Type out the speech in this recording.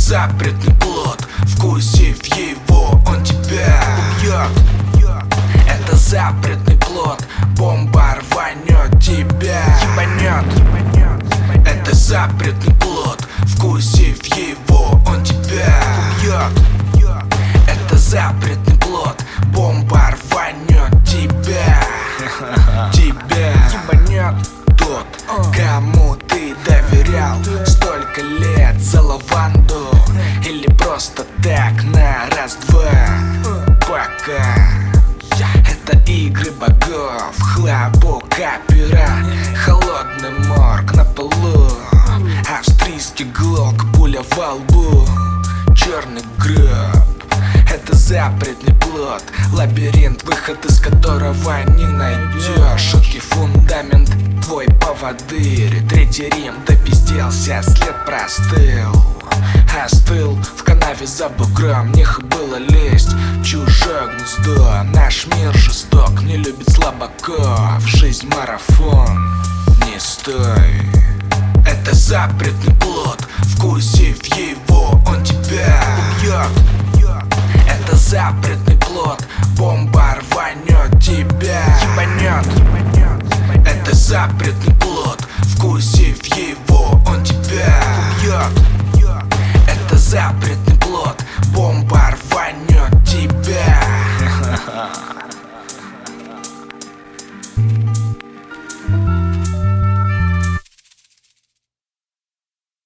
запретный плод, вкусив его, он тебя убьет. Это запретный плод, бомба рванет тебя, ебанет. Это запретный плод, вкусив его, он тебя убьет. Это запретный плод, бомба рванет тебя, тебя ебанет. Тот, кому ты доверял столько лет за лаванду, или просто так на раз-два, пока. Это игры богов, хлопок опера, холодный морг на полу, австрийский глок, пуля во лбу, черный гроб. Это запретный плод, лабиринт, выход из которого не найдешь. Шуткий фундамент, твой поводырь. Третий Рим допизделся, след простыл. Остыл в канаве за бугром, нехуй было лезть в чужое гнездо. Наш мир жесток, не любит слабаков. Жизнь марафон, не стой. Это запретный плод, вкусив его, он тебя убьет. Это запретный плод, бомба рванет тебя, ебанет. Это запретный